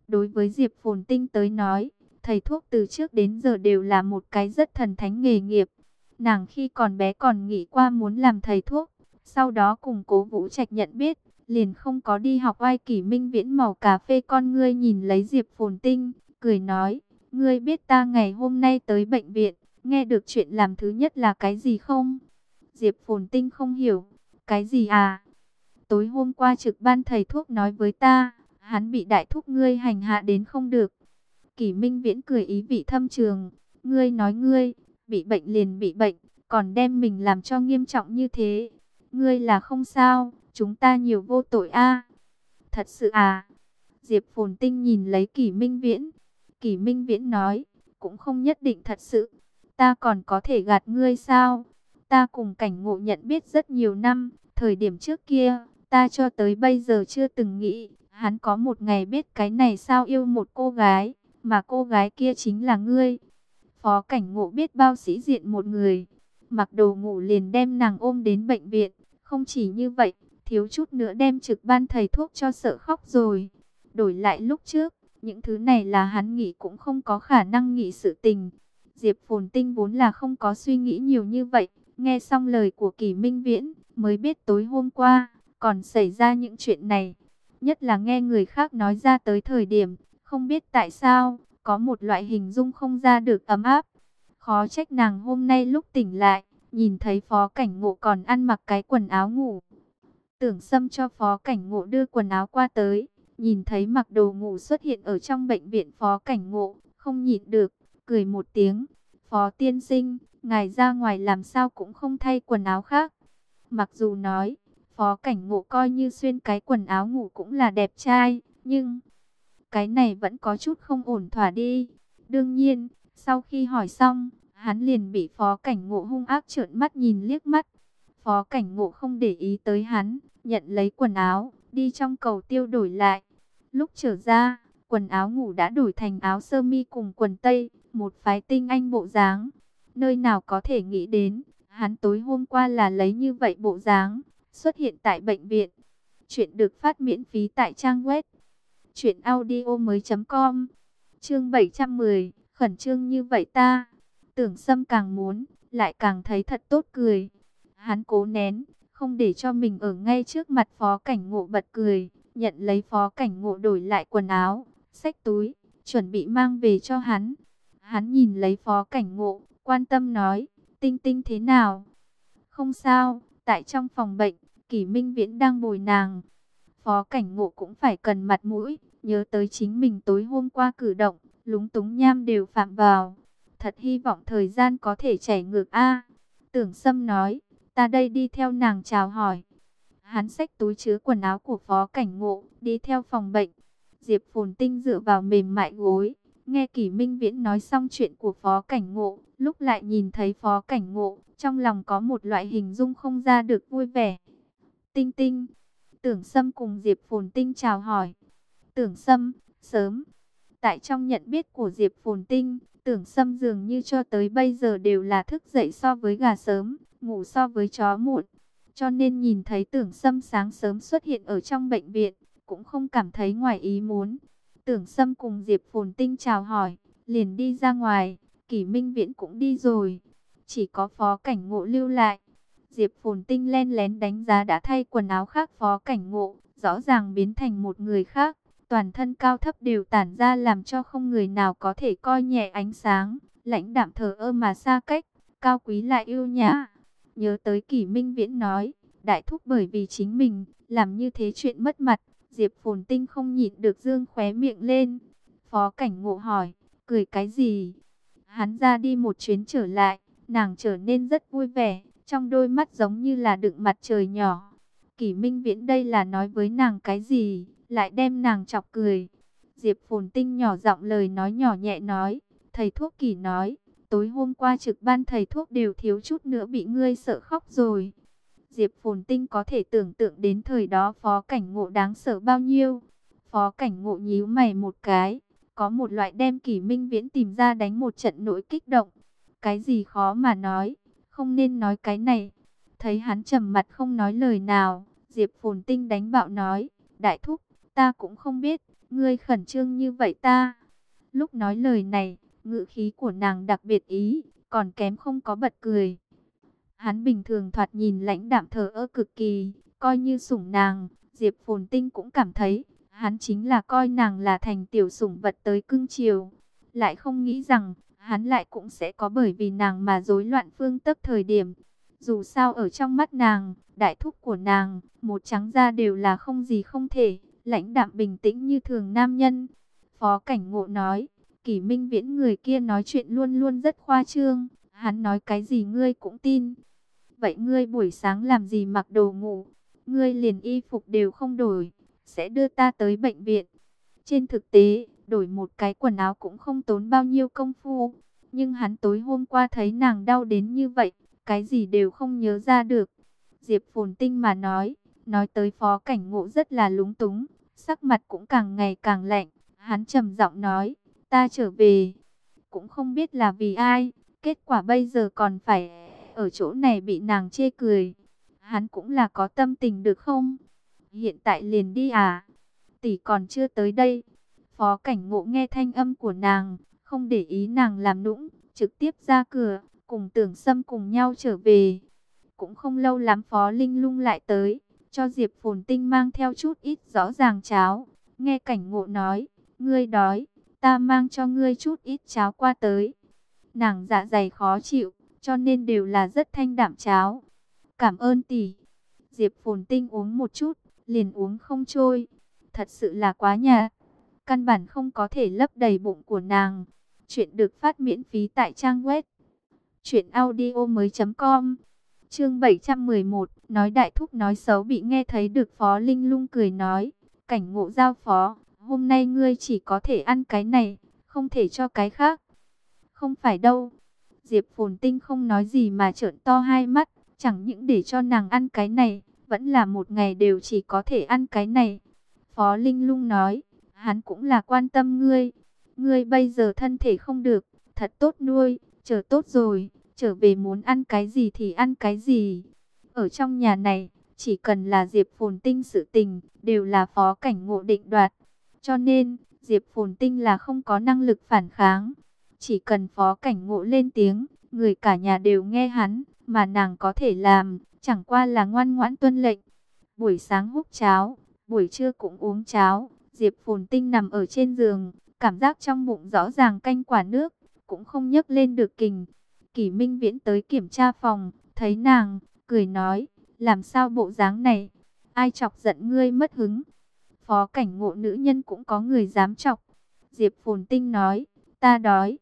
Đối với Diệp Phồn Tinh tới nói, thầy thuốc từ trước đến giờ đều là một cái rất thần thánh nghề nghiệp. Nàng khi còn bé còn nghĩ qua muốn làm thầy thuốc, sau đó cùng Cố Vũ Trạch nhận biết, liền không có đi học. Oai Kỷ Minh Viễn màu cà phê con ngươi nhìn lấy Diệp Phồn Tinh, cười nói, ngươi biết ta ngày hôm nay tới bệnh viện, nghe được chuyện làm thứ nhất là cái gì không? Diệp Phồn Tinh không hiểu, cái gì à? Tối hôm qua trực ban thầy thuốc nói với ta, hắn bị đại thúc ngươi hành hạ đến không được. Kỷ Minh Viễn cười ý vị thâm trường, ngươi nói ngươi, bị bệnh liền bị bệnh, còn đem mình làm cho nghiêm trọng như thế. Ngươi là không sao, chúng ta nhiều vô tội a. Thật sự à? Diệp Phồn Tinh nhìn lấy Kỷ Minh Viễn. Kỷ Minh Viễn nói, cũng không nhất định thật sự. Ta còn có thể gạt ngươi sao? Ta cùng Cảnh Ngộ nhận biết rất nhiều năm, thời điểm trước kia, ta cho tới bây giờ chưa từng nghĩ, hắn có một ngày biết cái này sao yêu một cô gái, mà cô gái kia chính là ngươi. Phó Cảnh Ngộ biết bao sĩ diện một người, mặc đồ ngủ liền đem nàng ôm đến bệnh viện. Không chỉ như vậy, thiếu chút nữa đem trực ban thầy thuốc cho sợ khóc rồi. Đổi lại lúc trước, những thứ này là hắn nghĩ cũng không có khả năng nghĩ sự tình. Diệp Phồn Tinh vốn là không có suy nghĩ nhiều như vậy. Nghe xong lời của Kỷ Minh Viễn, mới biết tối hôm qua còn xảy ra những chuyện này. Nhất là nghe người khác nói ra tới thời điểm, không biết tại sao, có một loại hình dung không ra được ấm áp. Khó trách nàng hôm nay lúc tỉnh lại, nhìn thấy Phó Cảnh Ngộ còn ăn mặc cái quần áo ngủ. Tưởng Sâm cho Phó Cảnh Ngộ đưa quần áo qua tới, nhìn thấy mặc đồ ngủ xuất hiện ở trong bệnh viện. Phó Cảnh Ngộ không nhịn được, cười một tiếng. Phó tiên sinh, ngài ra ngoài làm sao cũng không thay quần áo khác. Mặc dù nói, Phó Cảnh Ngộ coi như xuyên cái quần áo ngủ cũng là đẹp trai, nhưng cái này vẫn có chút không ổn thỏa đi. Đương nhiên, sau khi hỏi xong, hắn liền bị Phó Cảnh Ngộ hung ác trợn mắt nhìn liếc mắt. Phó Cảnh Ngộ không để ý tới hắn, nhận lấy quần áo, đi trong cầu tiêu đổi lại. Lúc trở ra, quần áo ngủ đã đổi thành áo sơ mi cùng quần tây, một phái tinh anh bộ dáng. Nơi nào có thể nghĩ đến, hắn tối hôm qua là lấy như vậy bộ dáng, xuất hiện tại bệnh viện. Chuyện được phát miễn phí tại trang web truyệnaudiomoi.com. Chương 710, khẩn trương như vậy ta. Tưởng Sâm càng muốn, lại càng thấy thật tốt cười. Hắn cố nén, không để cho mình ở ngay trước mặt Phó Cảnh Ngộ bật cười, nhận lấy Phó Cảnh Ngộ đổi lại quần áo, xách túi, chuẩn bị mang về cho hắn. Hắn nhìn lấy Phó Cảnh Ngộ, quan tâm nói, Tinh Tinh thế nào? Không sao, tại trong phòng bệnh, Kỷ Minh Viễn đang bồi nàng. Phó Cảnh Ngộ cũng phải cần mặt mũi, nhớ tới chính mình tối hôm qua cử động, lúng túng nham đều phạm vào. Thật hy vọng thời gian có thể chảy ngược a. Tưởng Sâm nói, ta đây đi theo nàng chào hỏi. Hắn xách túi chứa quần áo của Phó Cảnh Ngộ, đi theo phòng bệnh. Diệp Phồn Tinh dựa vào mềm mại gối, nghe Kỷ Minh Viễn nói xong chuyện của Phó Cảnh Ngộ, lúc lại nhìn thấy Phó Cảnh Ngộ, trong lòng có một loại hình dung không ra được vui vẻ. Tinh Tinh. Tưởng Sâm cùng Diệp Phồn Tinh chào hỏi. Tưởng Sâm, sớm. Tại trong nhận biết của Diệp Phồn Tinh, Tưởng Sâm dường như cho tới bây giờ đều là thức dậy so với gà sớm, ngủ so với chó muộn. Cho nên nhìn thấy Tưởng Sâm sáng sớm xuất hiện ở trong bệnh viện, cũng không cảm thấy ngoài ý muốn. Tưởng Sâm cùng Diệp Phồn Tinh chào hỏi, liền đi ra ngoài. Kỷ Minh Viễn cũng đi rồi, chỉ có Phó Cảnh Ngộ lưu lại. Diệp Phồn Tinh len lén đánh giá đã thay quần áo khác Phó Cảnh Ngộ, rõ ràng biến thành một người khác, toàn thân cao thấp đều tản ra làm cho không người nào có thể coi nhẹ ánh sáng, lãnh đạm thờ ơ mà xa cách, cao quý lại yêu nhã. Nhớ tới Kỷ Minh Viễn nói, đại thúc bởi vì chính mình làm như thế chuyện mất mặt, Diệp Phồn Tinh không nhịn được dương khóe miệng lên. Phó Cảnh Ngộ hỏi, cười cái gì? Hắn ra đi một chuyến trở lại, nàng trở nên rất vui vẻ, trong đôi mắt giống như là đựng mặt trời nhỏ. Kỷ Minh Viễn đây là nói với nàng cái gì, lại đem nàng chọc cười. Diệp Phồn Tinh nhỏ giọng lời nói nhỏ nhẹ nói, thầy thuốc Kỷ nói, tối hôm qua trực ban thầy thuốc đều thiếu chút nữa bị ngươi sợ khóc rồi. Diệp Phồn Tinh có thể tưởng tượng đến thời đó Phó Cảnh Ngộ đáng sợ bao nhiêu. Phó Cảnh Ngộ nhíu mày một cái, có một loại đem Kỷ Minh Viễn tìm ra đánh một trận nỗi kích động. Cái gì khó mà nói, không nên nói cái này. Thấy hắn trầm mặt không nói lời nào, Diệp Phồn Tinh đánh bạo nói, đại thúc, ta cũng không biết, ngươi khẩn trương như vậy ta. Lúc nói lời này, ngữ khí của nàng đặc biệt ý, còn kém không có bật cười. Hắn bình thường thoạt nhìn lãnh đạm thờ ơ cực kỳ, coi như sủng nàng, Diệp Phồn Tinh cũng cảm thấy, hắn chính là coi nàng là thành tiểu sủng vật tới cưng chiều. Lại không nghĩ rằng, hắn lại cũng sẽ có bởi vì nàng mà rối loạn phương tức thời điểm. Dù sao ở trong mắt nàng, đại thúc của nàng, một trắng da đều là không gì không thể, lãnh đạm bình tĩnh như thường nam nhân. Phó Cảnh Ngộ nói, Kỷ Minh Viễn người kia nói chuyện luôn luôn rất khoa trương, hắn nói cái gì ngươi cũng tin. Vậy ngươi buổi sáng làm gì mặc đồ ngủ, ngươi liền y phục đều không đổi, sẽ đưa ta tới bệnh viện. Trên thực tế, đổi một cái quần áo cũng không tốn bao nhiêu công phu, nhưng hắn tối hôm qua thấy nàng đau đến như vậy, cái gì đều không nhớ ra được. Diệp Phồn Tinh mà nói tới Phó Cảnh Ngộ rất là lúng túng, sắc mặt cũng càng ngày càng lạnh. Hắn trầm giọng nói, ta trở về, cũng không biết là vì ai, kết quả bây giờ còn phải ở chỗ này bị nàng chê cười. Hắn cũng là có tâm tình được không? Hiện tại liền đi à? Tỷ còn chưa tới đây. Phó Cảnh Ngộ nghe thanh âm của nàng, không để ý nàng làm nũng, trực tiếp ra cửa, cùng Tưởng Sâm cùng nhau trở về. Cũng không lâu lắm Phó Linh Lung lại tới, cho Diệp Phồn Tinh mang theo chút ít rõ ràng cháo. Nghe Cảnh Ngộ nói, ngươi đói, ta mang cho ngươi chút ít cháo qua tới. Nàng dạ dày khó chịu, cho nên đều là rất thanh đạm cháo. Cảm ơn tỷ. Diệp Phồn Tinh uống một chút, liền uống không trôi. Thật sự là quá nhạt, căn bản không có thể lấp đầy bụng của nàng. Chuyện được phát miễn phí tại trang web truyệnaudiomoi.com. Chương 711, nói đại thúc nói xấu bị nghe thấy được. Phó Linh Lung cười nói, Cảnh Ngộ giao phó, hôm nay ngươi chỉ có thể ăn cái này, không thể cho cái khác. Không phải đâu. Diệp Phồn Tinh không nói gì mà trợn to hai mắt, chẳng những để cho nàng ăn cái này, vẫn là một ngày đều chỉ có thể ăn cái này. Phó Linh Lung nói, hắn cũng là quan tâm ngươi. Ngươi bây giờ thân thể không được, thật tốt nuôi, chờ tốt rồi, trở về muốn ăn cái gì thì ăn cái gì. Ở trong nhà này, chỉ cần là Diệp Phồn Tinh sự tình, đều là Phó Cảnh Ngộ định đoạt. Cho nên, Diệp Phồn Tinh là không có năng lực phản kháng. Chỉ cần Phó Cảnh Ngộ lên tiếng, người cả nhà đều nghe hắn, mà nàng có thể làm, chẳng qua là ngoan ngoãn tuân lệnh. Buổi sáng hút cháo, buổi trưa cũng uống cháo. Diệp Phồn Tinh nằm ở trên giường, cảm giác trong bụng rõ ràng canh quả nước, cũng không nhấc lên được kình. Kỷ Minh Viễn tới kiểm tra phòng, thấy nàng, cười nói, làm sao bộ dáng này, ai chọc giận ngươi mất hứng. Phó Cảnh Ngộ nữ nhân cũng có người dám chọc. Diệp Phồn Tinh nói, ta đói.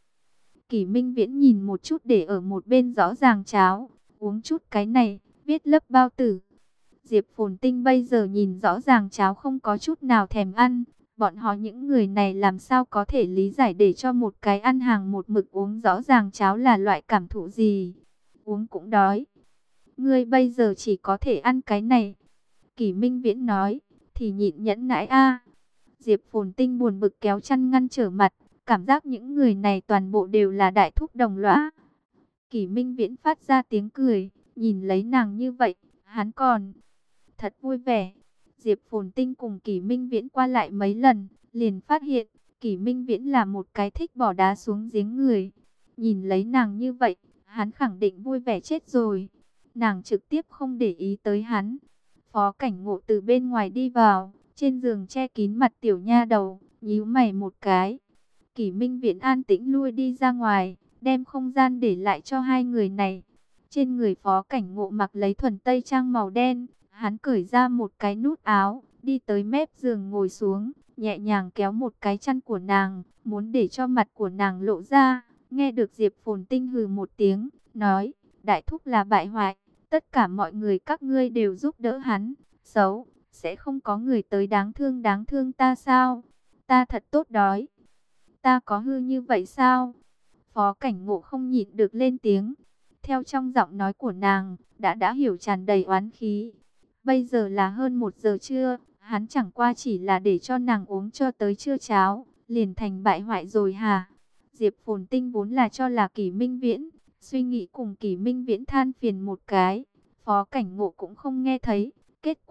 Kỷ Minh Viễn nhìn một chút để ở một bên rõ ràng cháo, uống chút cái này, viết lấp bao tử. Diệp Phồn Tinh bây giờ nhìn rõ ràng cháo không có chút nào thèm ăn. Bọn họ những người này làm sao có thể lý giải để cho một cái ăn hàng một mực uống rõ ràng cháo là loại cảm thụ gì. Uống cũng đói. Ngươi bây giờ chỉ có thể ăn cái này. Kỷ Minh Viễn nói, thì nhịn nhẫn nãi a. Diệp Phồn Tinh buồn bực kéo chăn ngăn trở mặt. Cảm giác những người này toàn bộ đều là đại thúc đồng lõa. Kỷ Minh Viễn phát ra tiếng cười, nhìn lấy nàng như vậy, hắn còn thật vui vẻ. Diệp Phồn Tinh cùng Kỷ Minh Viễn qua lại mấy lần, liền phát hiện, Kỷ Minh Viễn là một cái thích bỏ đá xuống giếng người. Nhìn lấy nàng như vậy, hắn khẳng định vui vẻ chết rồi. Nàng trực tiếp không để ý tới hắn. Phó Cảnh Ngộ từ bên ngoài đi vào, trên giường che kín mặt tiểu nha đầu, nhíu mày một cái. Kỷ Minh Viễn an tĩnh lui đi ra ngoài, đem không gian để lại cho hai người này. Trên người Phó Cảnh Ngộ mặc lấy thuần tây trang màu đen, hắn cởi ra một cái nút áo, đi tới mép giường ngồi xuống, nhẹ nhàng kéo một cái chăn của nàng, muốn để cho mặt của nàng lộ ra. Nghe được Diệp Phồn Tinh hừ một tiếng, nói, đại thúc là bại hoại, tất cả mọi người các ngươi đều giúp đỡ hắn, xấu, sẽ không có người tới đáng thương ta sao? Ta thật tốt đói. Ta có hư như vậy sao? Phó Cảnh Ngộ không nhịn được lên tiếng. Theo trong giọng nói của nàng, đã hiểu tràn đầy oán khí. Bây giờ là hơn 1 giờ trưa, hắn chẳng qua chỉ là để cho nàng uống cho tới trưa cháo, liền thành bại hoại rồi hả? Diệp Phồn Tinh vốn là cho là Kỷ Minh Viễn, suy nghĩ cùng Kỷ Minh Viễn than phiền một cái. Phó Cảnh Ngộ cũng không nghe thấy, kết quả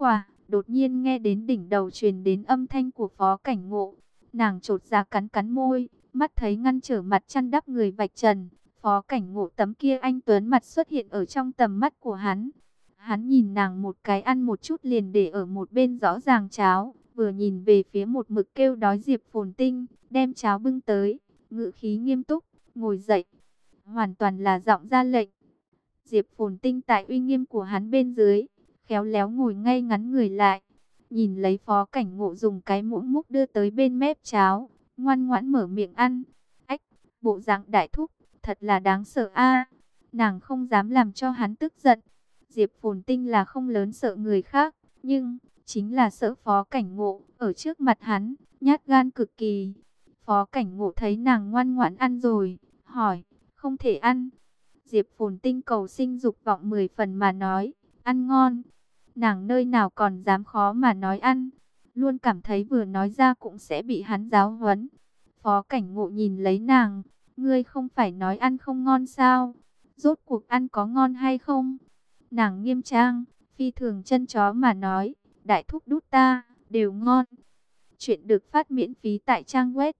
đột nhiên nghe đến đỉnh đầu truyền đến âm thanh của Phó Cảnh Ngộ. Nàng chột dạ cắn cắn môi, mắt thấy ngăn trở mặt chăn đắp người vạch trần. Phó Cảnh Ngộ tấm kia anh tuấn mặt xuất hiện ở trong tầm mắt của hắn. Hắn nhìn nàng một cái, ăn một chút liền để ở một bên rõ ràng cháo, vừa nhìn về phía một mực kêu đói Diệp Phồn Tinh, đem cháo bưng tới, ngữ khí nghiêm túc, ngồi dậy, hoàn toàn là giọng ra lệnh. Diệp Phồn Tinh tại uy nghiêm của hắn bên dưới, khéo léo ngồi ngay ngắn người lại, nhìn lấy Phó Cảnh Ngộ dùng cái muỗng múc đưa tới bên mép cháo, ngoan ngoãn mở miệng ăn. Ách, bộ dạng đại thúc, thật là đáng sợ a. Nàng không dám làm cho hắn tức giận. Diệp Phồn Tinh là không lớn sợ người khác, nhưng chính là sợ Phó Cảnh Ngộ, ở trước mặt hắn, nhát gan cực kỳ. Phó Cảnh Ngộ thấy nàng ngoan ngoãn ăn rồi, hỏi, không thể ăn. Diệp Phồn Tinh cầu sinh dục vọng 10 phần mà nói, ăn ngon. Nàng nơi nào còn dám khó mà nói ăn, luôn cảm thấy vừa nói ra cũng sẽ bị hắn giáo huấn. Phó Cảnh Ngộ nhìn lấy nàng, ngươi không phải nói ăn không ngon sao? Rốt cuộc ăn có ngon hay không? Nàng nghiêm trang, phi thường chân chó mà nói, đại thúc đút ta, đều ngon. Chuyện được phát miễn phí tại trang web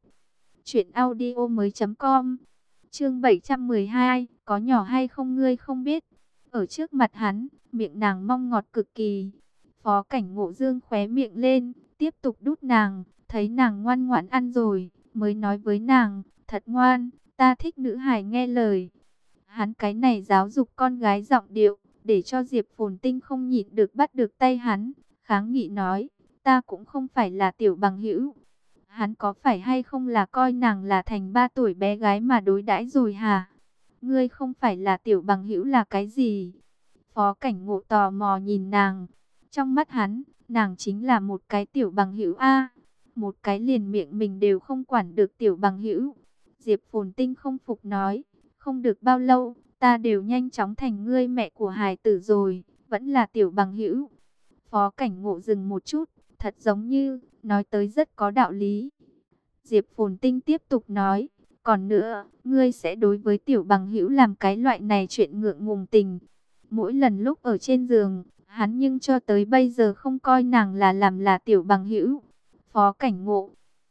truyệnaudiomoi.com. Chương 712, có nhỏ hay không ngươi không biết. Ở trước mặt hắn, miệng nàng mong ngọt cực kỳ. Phó Cảnh Ngộ dương khóe miệng lên, tiếp tục đút nàng, thấy nàng ngoan ngoãn ăn rồi, mới nói với nàng, thật ngoan, ta thích nữ hài nghe lời. Hắn cái này giáo dục con gái giọng điệu, để cho Diệp Phồn Tinh không nhịn được bắt được tay hắn, kháng nghị nói, ta cũng không phải là tiểu bằng hữu. Hắn có phải hay không là coi nàng là thành 3 tuổi bé gái mà đối đãi rồi hả? Ngươi không phải là tiểu bằng hữu là cái gì? Phó Cảnh Ngộ tò mò nhìn nàng. Trong mắt hắn, nàng chính là một cái tiểu bằng hữu a, một cái liền miệng mình đều không quản được tiểu bằng hữu. Diệp Phồn Tinh không phục nói, không được bao lâu, ta đều nhanh chóng thành ngươi mẹ của hài tử rồi, vẫn là tiểu bằng hữu. Phó Cảnh Ngộ dừng một chút, thật giống như nói tới rất có đạo lý. Diệp Phồn Tinh tiếp tục nói, còn nữa, ngươi sẽ đối với tiểu bằng hữu làm cái loại này chuyện ngượng ngùng tình. Mỗi lần lúc ở trên giường, hắn nhưng cho tới bây giờ không coi nàng là làm là tiểu bằng hữu. Phó Cảnh Ngộ,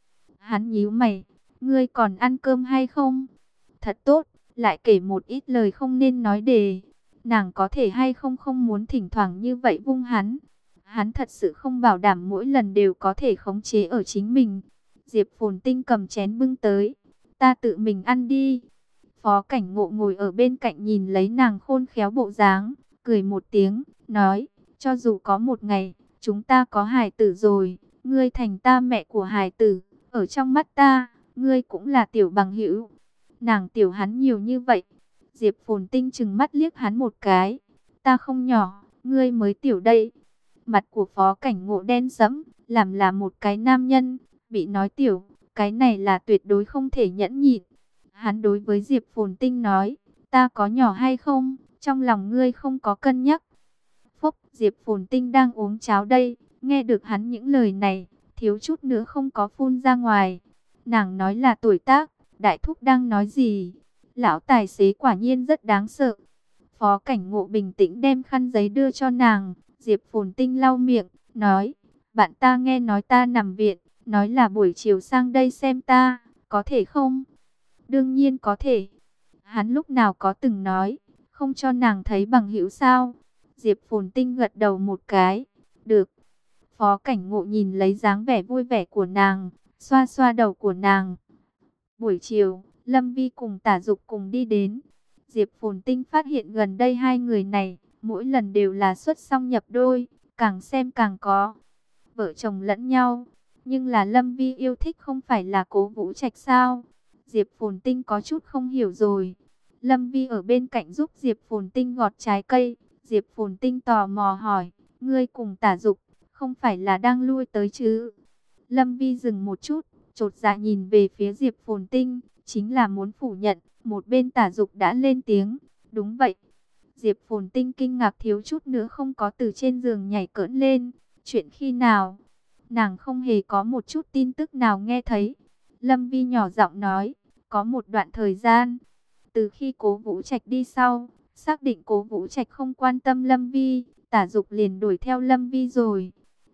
hắn nhíu mày, ngươi còn ăn cơm hay không? Thật tốt, lại kể một ít lời không nên nói đề. Nàng có thể hay không không muốn thỉnh thoảng như vậy vung hắn. Hắn thật sự không bảo đảm mỗi lần đều có thể khống chế ở chính mình. Diệp Phồn Tinh cầm chén bưng tới, ta tự mình ăn đi. Phó Cảnh Ngộ ngồi ở bên cạnh nhìn lấy nàng khôn khéo bộ dáng, cười một tiếng, nói, cho dù có một ngày, chúng ta có hài tử rồi, ngươi thành ta mẹ của hài tử, ở trong mắt ta, ngươi cũng là tiểu bằng hữu. Nàng tiểu hắn nhiều như vậy. Diệp Phồn Tinh trừng mắt liếc hắn một cái, ta không nhỏ, ngươi mới tiểu đây. Mặt của Phó Cảnh Ngộ đen sẫm, làm là một cái nam nhân, bị nói tiểu, cái này là tuyệt đối không thể nhẫn nhịn. Hắn đối với Diệp Phồn Tinh nói, ta có nhỏ hay không, trong lòng ngươi không có cân nhắc. Phúc, Diệp Phồn Tinh đang uống cháo đây, nghe được hắn những lời này, thiếu chút nữa không có phun ra ngoài. Nàng nói là tuổi tác, đại thúc đang nói gì? Lão tài xế quả nhiên rất đáng sợ. Phó Cảnh Ngộ bình tĩnh đem khăn giấy đưa cho nàng, Diệp Phồn Tinh lau miệng, nói, bạn ta nghe nói ta nằm viện, nói là buổi chiều sang đây xem ta, có thể không? Đương nhiên có thể. Hắn lúc nào có từng nói, không cho nàng thấy bằng hữu sao? Diệp Phồn Tinh gật đầu một cái, được. Phó Cảnh Ngộ nhìn lấy dáng vẻ vui vẻ của nàng, xoa xoa đầu của nàng. Buổi chiều, Lâm Vi cùng Tả Dục cùng đi đến. Diệp Phồn Tinh phát hiện gần đây hai người này, mỗi lần đều là xuất song nhập đôi, càng xem càng có vợ chồng lẫn nhau. Nhưng là Lâm Vi yêu thích không phải là Cố Vũ Trạch sao? Diệp Phồn Tinh có chút không hiểu rồi. Lâm Vi ở bên cạnh giúp Diệp Phồn Tinh gọt trái cây. Diệp Phồn Tinh tò mò hỏi, ngươi cùng Tả Dục không phải là đang lui tới chứ? Lâm Vi dừng một chút, chột dạ nhìn về phía Diệp Phồn Tinh, chính là muốn phủ nhận. Một bên Tả Dục đã lên tiếng, đúng vậy. Diệp Phồn Tinh kinh ngạc thiếu chút nữa không có từ trên giường nhảy cỡn lên. Chuyện khi nào? Nàng không hề có một chút tin tức nào nghe thấy. Lâm Vi nhỏ giọng nói, có một đoạn thời gian, từ khi Cố Vũ Trạch đi sau, xác định Cố Vũ Trạch không quan tâm Lâm Vi, Tả Dục liền đuổi theo Lâm Vi rồi.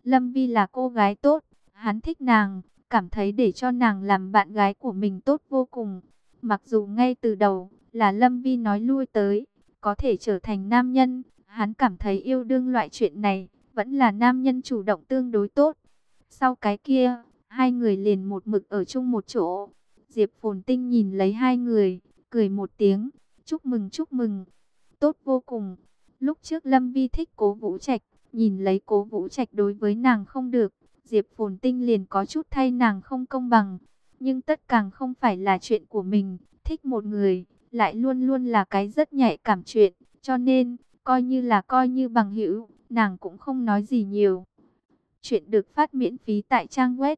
Lâm Vi là cô gái tốt, hắn thích nàng, cảm thấy để cho nàng làm bạn gái của mình tốt vô cùng. Mặc dù ngay từ đầu là Lâm Vi nói lui tới, có thể trở thành nam nhân, hắn cảm thấy yêu đương loại chuyện này, vẫn là nam nhân chủ động tương đối tốt. Sau cái kia, hai người liền một mực ở chung một chỗ. Diệp Phồn Tinh nhìn lấy hai người, cười một tiếng, chúc mừng, tốt vô cùng. Lúc trước Lâm Vi thích Cố Vũ Trạch, nhìn lấy Cố Vũ Trạch đối với nàng không được, Diệp Phồn Tinh liền có chút thay nàng không công bằng. Nhưng tất càng không phải là chuyện của mình, thích một người, lại luôn luôn là cái rất nhạy cảm chuyện, cho nên, coi như bằng hữu, nàng cũng không nói gì nhiều. Chuyện được phát miễn phí tại trang web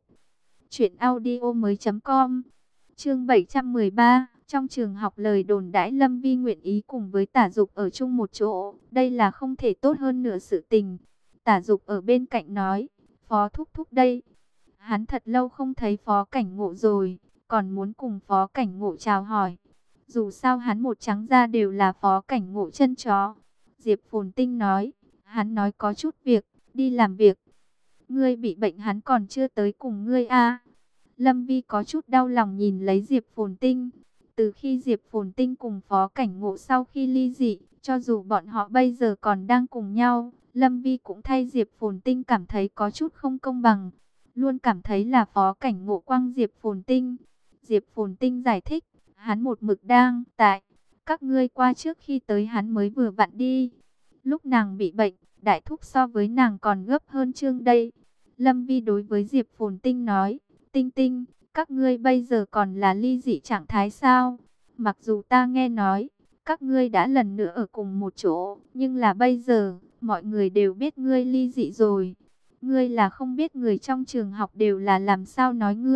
truyệnaudiomoi.com. Chương 713, trong trường học lời đồn đãi Lâm Vi nguyện ý cùng với Tả Dục ở chung một chỗ, đây là không thể tốt hơn nửa sự tình. Tả Dục ở bên cạnh nói, Phó thúc thúc đây. Hắn thật lâu không thấy Phó Cảnh Ngộ rồi, còn muốn cùng Phó Cảnh Ngộ chào hỏi. Dù sao hắn một trắng da đều là Phó Cảnh Ngộ chân chó. Diệp Phồn Tinh nói, hắn nói có chút việc, đi làm việc. Ngươi bị bệnh hắn còn chưa tới cùng ngươi a. Lâm Vi có chút đau lòng nhìn lấy Diệp Phồn Tinh. Từ khi Diệp Phồn Tinh cùng Phó Cảnh Ngộ sau khi ly dị, cho dù bọn họ bây giờ còn đang cùng nhau, Lâm Vi cũng thay Diệp Phồn Tinh cảm thấy có chút không công bằng. Luôn cảm thấy là Phó Cảnh Ngộ quăng Diệp Phồn Tinh. Diệp Phồn Tinh giải thích, hắn một mực đang tại. Các ngươi qua trước khi tới hắn mới vừa vặn đi. Lúc nàng bị bệnh, đại thúc so với nàng còn gấp hơn chương đây. Lâm Vi đối với Diệp Phồn Tinh nói, Tinh Tinh, các ngươi bây giờ còn là ly dị trạng thái sao? Mặc dù ta nghe nói, các ngươi đã lần nữa ở cùng một chỗ, nhưng là bây giờ, mọi người đều biết ngươi ly dị rồi. Ngươi là không biết người trong trường học đều là làm sao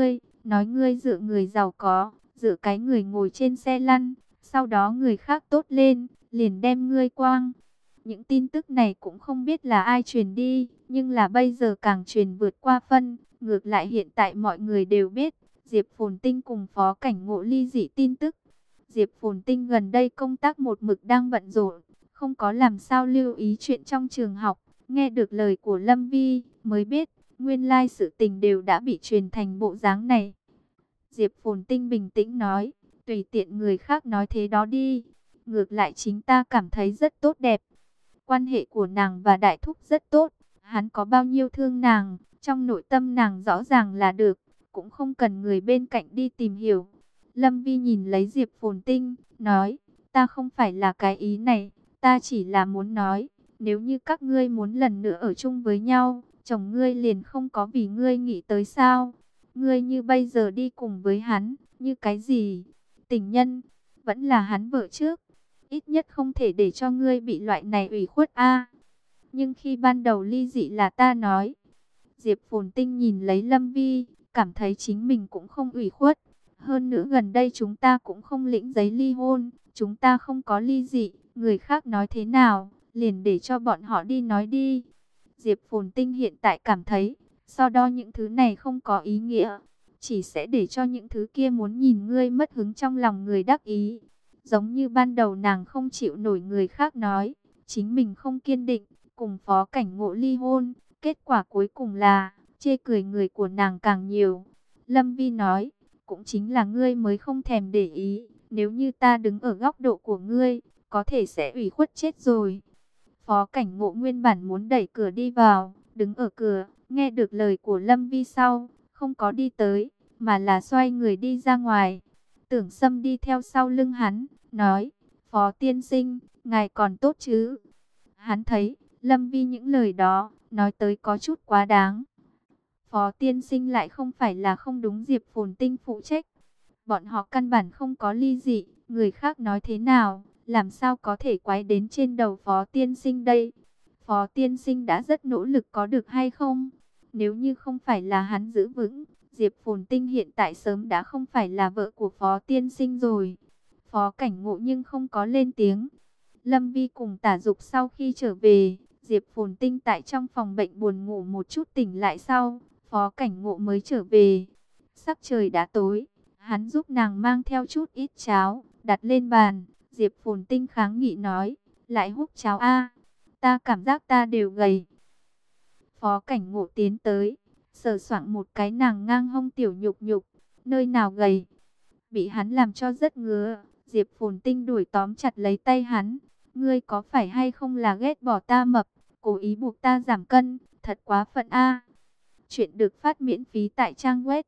nói ngươi dựa người giàu có, dựa cái người ngồi trên xe lăn, sau đó người khác tốt lên, liền đem ngươi quang. Những tin tức này cũng không biết là ai truyền đi, nhưng là bây giờ càng truyền vượt qua phân. Ngược lại hiện tại mọi người đều biết, Diệp Phồn Tinh cùng Phó Cảnh Ngộ ly dị tin tức. Diệp Phồn Tinh gần đây công tác một mực đang bận rộn, không có làm sao lưu ý chuyện trong trường học. Nghe được lời của Lâm Vi, mới biết, nguyên lai sự tình đều đã bị truyền thành bộ dáng này. Diệp Phồn Tinh bình tĩnh nói, tùy tiện người khác nói thế đó đi. Ngược lại chính ta cảm thấy rất tốt đẹp. Quan hệ của nàng và Đại Thúc rất tốt, hắn có bao nhiêu thương nàng, trong nội tâm nàng rõ ràng là được, cũng không cần người bên cạnh đi tìm hiểu. Lâm Vi nhìn lấy Diệp Phồn Tinh, nói, ta không phải là cái ý này, ta chỉ là muốn nói, nếu như các ngươi muốn lần nữa ở chung với nhau, chồng ngươi liền không có vì ngươi nghĩ tới sao? Ngươi như bây giờ đi cùng với hắn, như cái gì? Tình nhân, vẫn là hắn vợ trước. Ít nhất không thể để cho ngươi bị loại này ủy khuất a. Nhưng khi ban đầu ly dị là ta nói. Diệp Phồn Tinh nhìn lấy Lâm Vi, cảm thấy chính mình cũng không ủy khuất. Hơn nữa gần đây chúng ta cũng không lĩnh giấy ly hôn, chúng ta không có ly dị, người khác nói thế nào, liền để cho bọn họ đi nói đi. Diệp Phồn Tinh hiện tại cảm thấy, so đo những thứ này không có ý nghĩa, chỉ sẽ để cho những thứ kia muốn nhìn ngươi mất hứng trong lòng người đắc ý. Giống như ban đầu nàng không chịu nổi người khác nói, chính mình không kiên định, cùng Phó Cảnh Ngộ ly hôn, kết quả cuối cùng là, chê cười người của nàng càng nhiều. Lâm Vi nói, cũng chính là ngươi mới không thèm để ý, nếu như ta đứng ở góc độ của ngươi, có thể sẽ ủy khuất chết rồi. Phó Cảnh Ngộ nguyên bản muốn đẩy cửa đi vào, đứng ở cửa, nghe được lời của Lâm Vi sau, không có đi tới, mà là xoay người đi ra ngoài. Tưởng Sâm đi theo sau lưng hắn, nói, Phó tiên sinh, ngài còn tốt chứ? Hắn thấy, Lâm Vi những lời đó, nói tới có chút quá đáng. Phó tiên sinh lại không phải là không đúng Diệp Phồn Tinh phụ trách. Bọn họ căn bản không có ly dị, người khác nói thế nào, làm sao có thể quái đến trên đầu Phó tiên sinh đây? Phó tiên sinh đã rất nỗ lực có được hay không? Nếu như không phải là hắn giữ vững, Diệp Phồn Tinh hiện tại sớm đã không phải là vợ của Phó tiên sinh rồi. Phó Cảnh Ngộ nhưng không có lên tiếng. Lâm Vi cùng Tả Dục sau khi trở về, Diệp Phồn Tinh tại trong phòng bệnh buồn ngủ một chút tỉnh lại sau, Phó Cảnh Ngộ mới trở về. Sắc trời đã tối, hắn giúp nàng mang theo chút ít cháo, đặt lên bàn. Diệp Phồn Tinh kháng nghị nói, lại hút cháo a, ta cảm giác ta đều gầy. Phó Cảnh Ngộ tiến tới, sờ soạng một cái nàng ngang hông tiểu nhục nhục, nơi nào gầy, bị hắn làm cho rất ngứa. Diệp Phồn Tinh đuổi tóm chặt lấy tay hắn, ngươi có phải hay không là ghét bỏ ta mập, cố ý buộc ta giảm cân, thật quá phận a. Chuyện được phát miễn phí tại trang web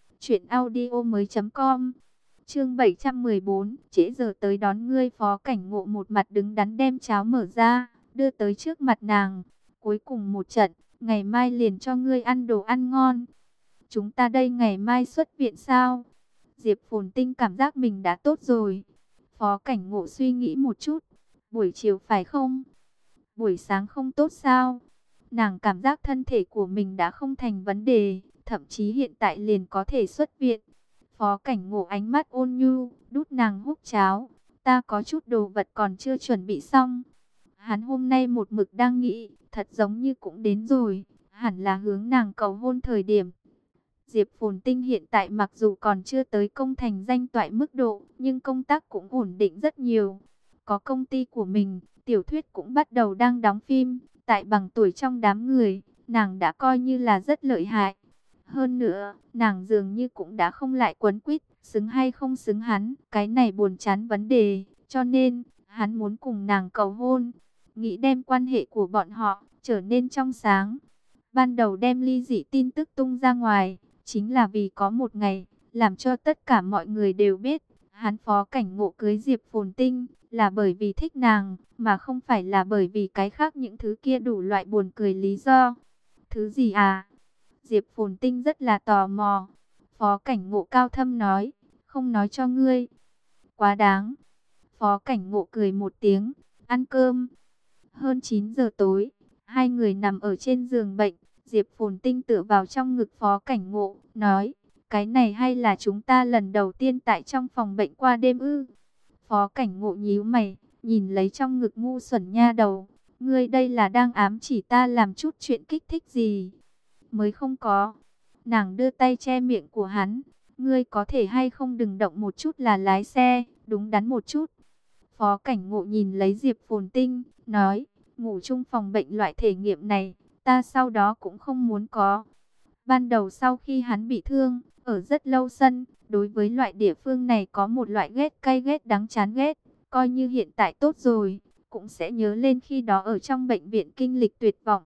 truyệnaudiomoi.com. Chương 714, trễ giờ tới đón ngươi. Phó Cảnh Ngộ một mặt đứng đắn đem cháo mở ra, đưa tới trước mặt nàng. Cuối cùng một trận, ngày mai liền cho ngươi ăn đồ ăn ngon. Chúng ta đây ngày mai xuất viện sao? Diệp Phồn Tinh cảm giác mình đã tốt rồi. Phó Cảnh Ngộ suy nghĩ một chút, buổi chiều phải không? Buổi sáng không tốt sao? Nàng cảm giác thân thể của mình đã không thành vấn đề, thậm chí hiện tại liền có thể xuất viện. Phó Cảnh Ngộ ánh mắt ôn nhu, đút nàng húp cháo. Ta có chút đồ vật còn chưa chuẩn bị xong. Hắn hôm nay một mực đang nghĩ, thật giống như cũng đến rồi, hẳn là hướng nàng cầu hôn thời điểm. Diệp Phồn Tinh hiện tại mặc dù còn chưa tới công thành danh toại mức độ, nhưng công tác cũng ổn định rất nhiều. Có công ty của mình, tiểu thuyết cũng bắt đầu đang đóng phim. Tại bằng tuổi trong đám người, nàng đã coi như là rất lợi hại. Hơn nữa, nàng dường như cũng đã không lại quấn quýt, xứng hay không xứng hắn. Cái này buồn chán vấn đề, cho nên, hắn muốn cùng nàng cầu hôn. Nghĩ đem quan hệ của bọn họ trở nên trong sáng. Ban đầu đem ly dị tin tức tung ra ngoài, chính là vì có một ngày, làm cho tất cả mọi người đều biết, hắn Phó Cảnh Ngộ cưới Diệp Phồn Tinh, là bởi vì thích nàng, mà không phải là bởi vì cái khác những thứ kia đủ loại buồn cười lý do. Thứ gì à? Diệp Phồn Tinh rất là tò mò. Phó Cảnh Ngộ cao thâm nói, không nói cho ngươi. Quá đáng. Phó Cảnh Ngộ cười một tiếng, ăn cơm. Hơn 9 giờ tối, hai người nằm ở trên giường bệnh. Diệp Phồn Tinh tựa vào trong ngực Phó Cảnh Ngộ, nói, cái này hay là chúng ta lần đầu tiên tại trong phòng bệnh qua đêm ư? Phó Cảnh Ngộ nhíu mày, nhìn lấy trong ngực ngu xuẩn nha đầu. Ngươi đây là đang ám chỉ ta làm chút chuyện kích thích gì? Mới không có. Nàng đưa tay che miệng của hắn. Ngươi có thể hay không đừng động một chút là lái xe, đúng đắn một chút. Phó Cảnh Ngộ nhìn lấy Diệp Phồn Tinh, nói, ngủ chung phòng bệnh loại thể nghiệm này, ta sau đó cũng không muốn có. Ban đầu sau khi hắn bị thương, ở rất lâu sân, đối với loại địa phương này có một loại ghét cay ghét đắng chán ghét. Coi như hiện tại tốt rồi, cũng sẽ nhớ lên khi đó ở trong bệnh viện kinh lịch tuyệt vọng.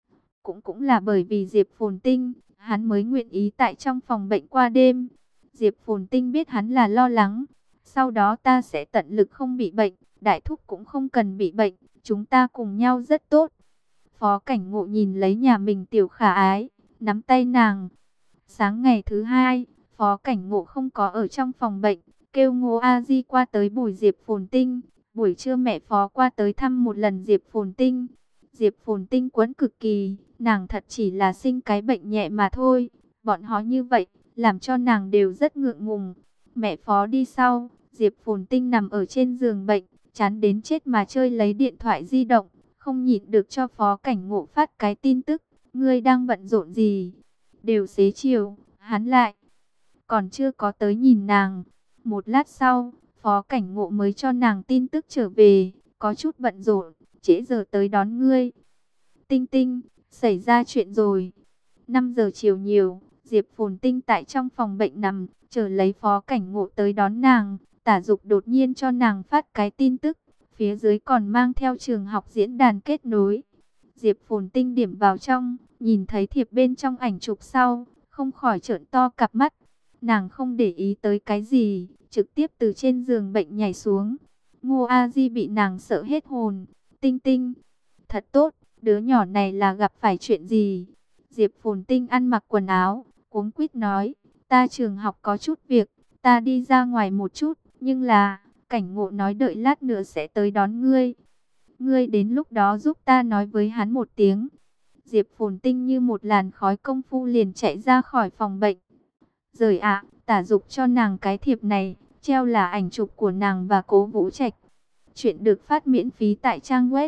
Cũng là bởi vì Diệp Phồn Tinh, hắn mới nguyện ý tại trong phòng bệnh qua đêm. Diệp Phồn Tinh biết hắn là lo lắng. Sau đó ta sẽ tận lực không bị bệnh, đại thúc cũng không cần bị bệnh, chúng ta cùng nhau rất tốt. Phó Cảnh Ngộ nhìn lấy nhà mình tiểu khả ái, nắm tay nàng. Sáng ngày thứ hai, Phó Cảnh Ngộ không có ở trong phòng bệnh, kêu Ngô A Di qua tới bồi Diệp Phồn Tinh. Buổi trưa mẹ Phó qua tới thăm một lần Diệp Phồn Tinh. Diệp Phồn Tinh quẫn cực kỳ, nàng thật chỉ là sinh cái bệnh nhẹ mà thôi. Bọn họ như vậy, làm cho nàng đều rất ngượng ngùng. Mẹ Phó đi sau, Diệp Phồn Tinh nằm ở trên giường bệnh, chán đến chết mà chơi lấy điện thoại di động. Không nhịn được cho Phó Cảnh Ngộ phát cái tin tức, ngươi đang bận rộn gì? Đều xế chiều, hắn lại còn chưa có tới nhìn nàng. Một lát sau, Phó Cảnh Ngộ mới cho nàng tin tức trở về, có chút bận rộn, trễ giờ tới đón ngươi. Tinh Tinh, xảy ra chuyện rồi. 5 giờ chiều nhiều, Diệp Phồn Tinh tại trong phòng bệnh nằm, chờ lấy Phó Cảnh Ngộ tới đón nàng. Tả Dục đột nhiên cho nàng phát cái tin tức, phía dưới còn mang theo trường học diễn đàn kết nối. Diệp Phồn Tinh điểm vào trong, nhìn thấy thiệp bên trong ảnh chụp sau, không khỏi trợn to cặp mắt. Nàng không để ý tới cái gì, trực tiếp từ trên giường bệnh nhảy xuống. Ngô A Di bị nàng sợ hết hồn. Tinh Tinh, thật tốt, đứa nhỏ này là gặp phải chuyện gì? Diệp Phồn Tinh ăn mặc quần áo, cuống quýt nói, ta trường học có chút việc, ta đi ra ngoài một chút, nhưng là, Cảnh Ngộ nói đợi lát nữa sẽ tới đón ngươi. Ngươi đến lúc đó giúp ta nói với hắn một tiếng. Diệp Phồn Tinh như một làn khói công phu liền chạy ra khỏi phòng bệnh. Rời ạ, Tả Dục cho nàng cái thiệp này, treo là ảnh chụp của nàng và Cố Vũ Trạch. Chuyện được phát miễn phí tại trang web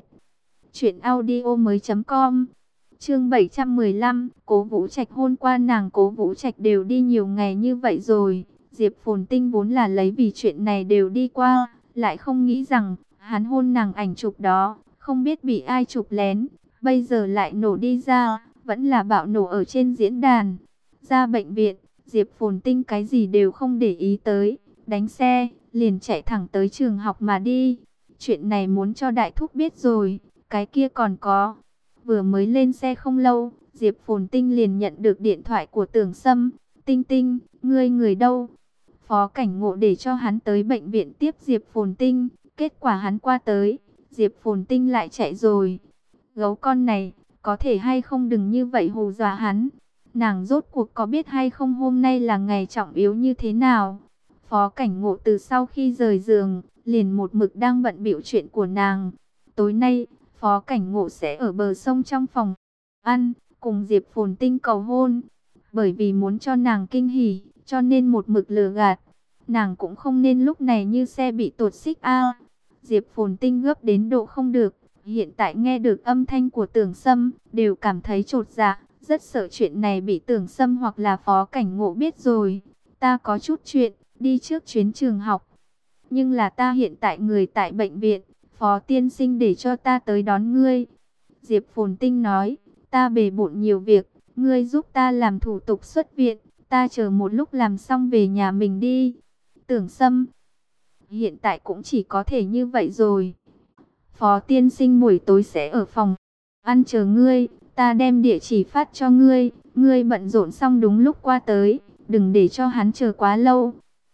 truyệnaudiomoi.com. Chương 715, Cố Vũ Trạch hôn qua nàng. Cố Vũ Trạch đều đi nhiều ngày như vậy rồi, Diệp Phồn Tinh vốn là lấy vì chuyện này đều đi qua, lại không nghĩ rằng hắn hôn nàng ảnh chụp đó, không biết bị ai chụp lén, bây giờ lại nổ đi ra, vẫn là bạo nổ ở trên diễn đàn. Ra bệnh viện, Diệp Phồn Tinh cái gì đều không để ý tới, đánh xe, liền chạy thẳng tới trường học mà đi. Chuyện này muốn cho đại thúc biết rồi, cái kia còn có. Vừa mới lên xe không lâu, Diệp Phồn Tinh liền nhận được điện thoại của Tưởng Sâm. Tinh Tinh, ngươi người đâu? Phó Cảnh Ngộ để cho hắn tới bệnh viện tiếp Diệp Phồn Tinh. Kết quả hắn qua tới, Diệp Phồn Tinh lại chạy rồi. Gấu con này, có thể hay không đừng như vậy hù dọa hắn. Nàng rốt cuộc có biết hay không hôm nay là ngày trọng yếu như thế nào? Phó Cảnh Ngộ từ sau khi rời giường, liền một mực đang bận bịu chuyện của nàng. Tối nay, Phó Cảnh Ngộ sẽ ở bờ sông trong phòng ăn, cùng Diệp Phồn Tinh cầu hôn. Bởi vì muốn cho nàng kinh hỉ, cho nên một mực lừa gạt. Nàng cũng không nên lúc này như xe bị tuột xích a. Diệp Phồn Tinh gấp đến độ không được. Hiện tại nghe được âm thanh của Tưởng Sâm, đều cảm thấy chột dạ, rất sợ chuyện này bị Tưởng Sâm hoặc là Phó Cảnh Ngộ biết rồi. Ta có chút chuyện, đi trước chuyến trường học. Nhưng là ta hiện tại người tại bệnh viện, Phó tiên sinh để cho ta tới đón ngươi. Diệp Phồn Tinh nói, ta bề bộn nhiều việc, ngươi giúp ta làm thủ tục xuất viện, ta chờ một lúc làm xong về nhà mình đi. Tưởng Sâm, hiện tại cũng chỉ có thể như vậy rồi. Phó tiên sinh buổi tối sẽ ở phòng ăn chờ ngươi, ta đem địa chỉ phát cho ngươi, ngươi bận rộn xong đúng lúc qua tới, đừng để cho hắn chờ quá lâu.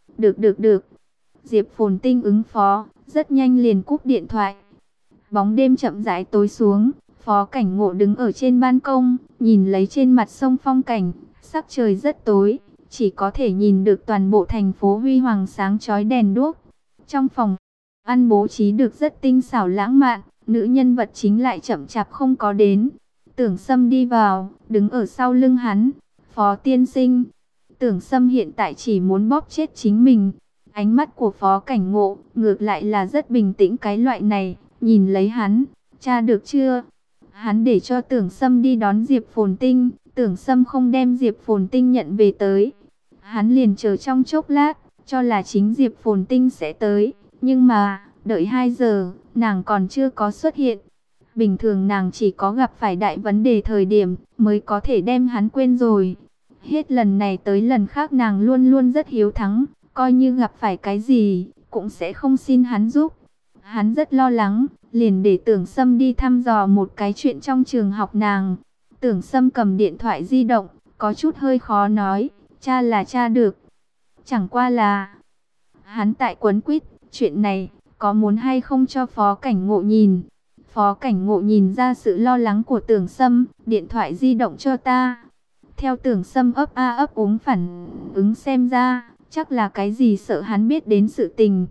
Được. Diệp Phồn Tinh ứng phó, rất nhanh liền cúp điện thoại. Bóng đêm chậm rãi tối xuống, Phó Cảnh Ngộ đứng ở trên ban công, nhìn lấy trên mặt sông phong cảnh, sắc trời rất tối, chỉ có thể nhìn được toàn bộ thành phố huy hoàng sáng chói đèn đuốc. Trong phòng ăn bố trí được rất tinh xảo lãng mạn, nữ nhân vật chính lại chậm chạp không có đến. Tưởng Sâm đi vào, đứng ở sau lưng hắn. Phó tiên sinh. Tưởng Sâm hiện tại chỉ muốn bóp chết chính mình. Ánh mắt của Phó Cảnh Ngộ ngược lại là rất bình tĩnh cái loại này, nhìn lấy hắn. Cha được chưa? Hắn để cho Tưởng Sâm đi đón Diệp Phồn Tinh. Tưởng Sâm không đem Diệp Phồn Tinh nhận về tới. Hắn liền chờ trong chốc lát, cho là chính Diệp Phồn Tinh sẽ tới. Nhưng mà, đợi 2 giờ, nàng còn chưa có xuất hiện. Bình thường nàng chỉ có gặp phải đại vấn đề thời điểm, mới có thể đem hắn quên rồi. Hết lần này tới lần khác nàng luôn luôn rất hiếu thắng, coi như gặp phải cái gì, cũng sẽ không xin hắn giúp. Hắn rất lo lắng, liền để Tưởng Sâm đi thăm dò một cái chuyện trong trường học nàng. Tưởng Sâm cầm điện thoại di động, có chút hơi khó nói, cha là cha được. Chẳng qua là, hắn tại quấn quýt, chuyện này, có muốn hay không cho Phó Cảnh Ngộ nhìn. Phó Cảnh Ngộ nhìn ra sự lo lắng của Tưởng Sâm, điện thoại di động cho ta. Theo Tưởng Sâm ấp a ấp úng phản ứng xem ra, chắc là cái gì sợ hắn biết đến sự tình.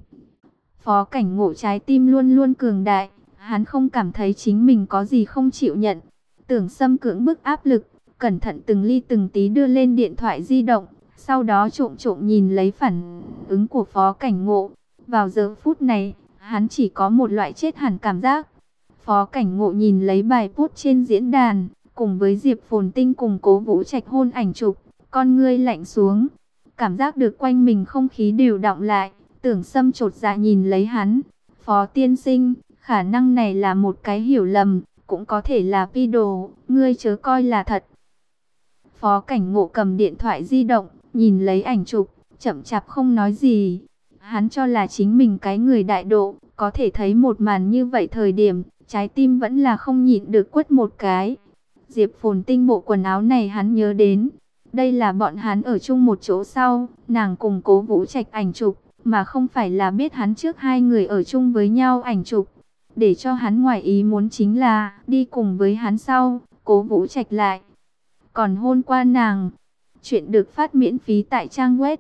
Phó Cảnh Ngộ trái tim luôn luôn cường đại, hắn không cảm thấy chính mình có gì không chịu nhận. Tưởng Sâm cưỡng bức áp lực, cẩn thận từng ly từng tí đưa lên điện thoại di động, sau đó trộm trộm nhìn lấy phản ứng của Phó Cảnh Ngộ. Vào giờ phút này, hắn chỉ có một loại chết hẳn cảm giác. Phó Cảnh Ngộ nhìn lấy bài post trên diễn đàn, cùng với Diệp Phồn Tinh cùng Cố Vũ Trạch hôn ảnh chụp, con ngươi lạnh xuống. Cảm giác được quanh mình không khí đều đọng lại, Tưởng Sâm chột dạ nhìn lấy hắn. Phó tiên sinh, khả năng này là một cái hiểu lầm, cũng có thể là video, ngươi chớ coi là thật. Phó Cảnh Ngộ cầm điện thoại di động, nhìn lấy ảnh chụp, chậm chạp không nói gì. Hắn cho là chính mình cái người đại độ, có thể thấy một màn như vậy thời điểm, trái tim vẫn là không nhịn được quất một cái. Diệp Phồn Tinh bộ quần áo này hắn nhớ đến. Đây là bọn hắn ở chung một chỗ sau, nàng cùng Cố Vũ Trạch ảnh chụp, mà không phải là biết hắn trước hai người ở chung với nhau ảnh chụp. Để cho hắn ngoài ý muốn chính là, đi cùng với hắn sau, Cố Vũ Trạch lại còn hôn qua nàng. Chuyện được phát miễn phí tại trang web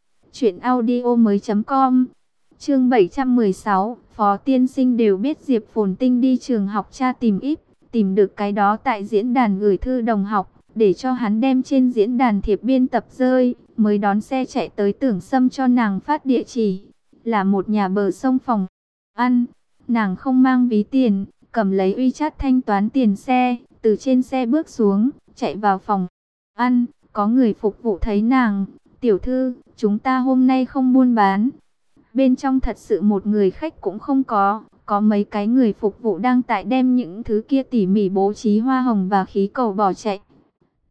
truyệnaudiomoi.com. Chương 716, Phó tiên sinh đều biết Diệp Phồn Tinh đi trường học tra tìm ít, tìm được cái đó tại diễn đàn gửi thư đồng học, để cho hắn đem trên diễn đàn thiệp biên tập rơi, mới đón xe chạy tới Tưởng Sâm cho nàng phát địa chỉ, là một nhà bờ sông phòng ăn. Nàng không mang ví tiền, cầm lấy WeChat thanh toán tiền xe, từ trên xe bước xuống, chạy vào phòng ăn. Có người phục vụ thấy nàng, tiểu thư, chúng ta hôm nay không buôn bán. Bên trong thật sự một người khách cũng không có mấy cái người phục vụ đang tại đem những thứ kia tỉ mỉ bố trí hoa hồng và khí cầu bỏ chạy.